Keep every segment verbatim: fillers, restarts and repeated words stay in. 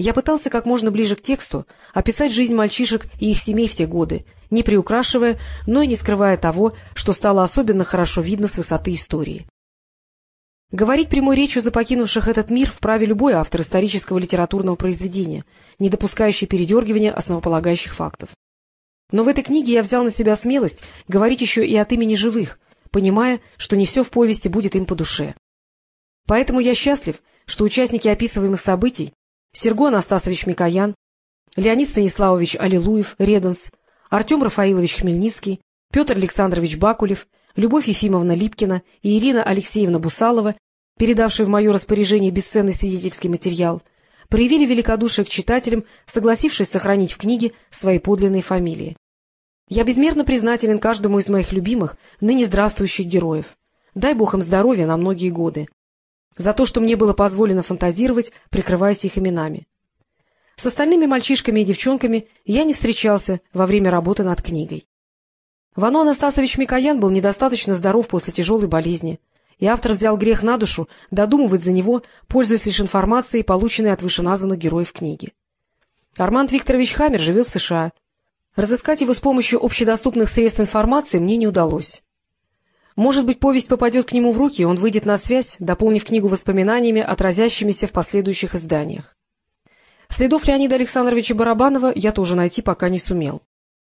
Я пытался как можно ближе к тексту описать жизнь мальчишек и их семей в те годы, не приукрашивая, но и не скрывая того, что стало особенно хорошо видно с высоты истории. Говорить прямой речью за покинувших этот мир вправе любой автор исторического литературного произведения, не допускающий передергивания основополагающих фактов. Но в этой книге я взял на себя смелость говорить еще и от имени живых, понимая, что не все в повести будет им по душе. Поэтому я счастлив, что участники описываемых событий Серго Анастасович Микоян, Леонид Станиславович Аллилуев, Реденс, Артем Рафаилович Хмельницкий, Петр Александрович Бакулев, Любовь Ефимовна Липкина и Ирина Алексеевна Бусалова, передавшие в мое распоряжение бесценный свидетельский материал, проявили великодушие к читателям, согласившись сохранить в книге свои подлинные фамилии. Я безмерно признателен каждому из моих любимых, ныне здравствующих героев. Дай Бог им здоровья на многие годы. За то, что мне было позволено фантазировать, прикрываясь их именами. С остальными мальчишками и девчонками я не встречался во время работы над книгой. Вано Анастасович Микоян был недостаточно здоров после тяжелой болезни, и автор взял грех на душу додумывать за него, пользуясь лишь информацией, полученной от вышеназванных героев книги. Арманд Викторович Хаммер живет в США. Разыскать его с помощью общедоступных средств информации мне не удалось. Может быть, повесть попадет к нему в руки, и он выйдет на связь, дополнив книгу воспоминаниями, отразящимися в последующих изданиях. Следов Леонида Александровича Барабанова я тоже найти пока не сумел.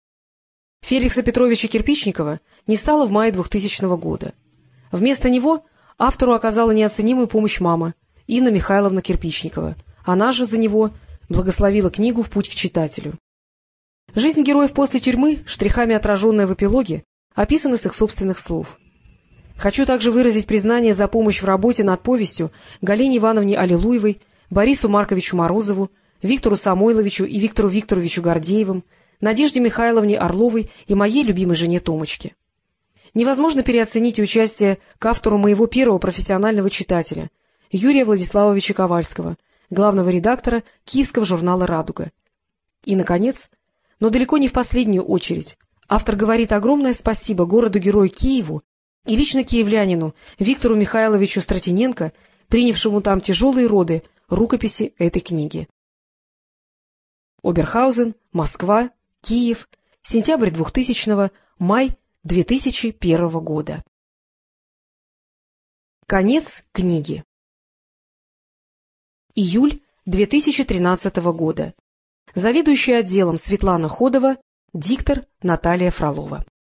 Феликса Петровича Кирпичникова не стало в мае двухтысячного года. Вместо него автору оказала неоценимую помощь мама, Инна Михайловна Кирпичникова. Она же за него благословила книгу «В путь к читателю». Жизнь героев после тюрьмы, штрихами отраженная в эпилоге, описана с их собственных слов. Хочу также выразить признание за помощь в работе над повестью Галине Ивановне Аллилуевой, Борису Марковичу Морозову, Виктору Самойловичу и Виктору Викторовичу Гордеевым, Надежде Михайловне Орловой и моей любимой жене Томочке. Невозможно переоценить участие к автору моего первого профессионального читателя, Юрия Владиславовича Ковальского, главного редактора киевского журнала «Радуга». И, наконец, но далеко не в последнюю очередь, автор говорит огромное спасибо городу-герою Киеву и лично киевлянину Виктору Михайловичу Стратиненко, принявшему там тяжелые роды рукописи этой книги. Оберхаузен, Москва, Киев, сентябрь двухтысячного, май две тысячи первого года. Конец книги. Июль две тысячи тринадцатого года. Заведующая отделом Светлана Ходова, диктор Наталья Фролова.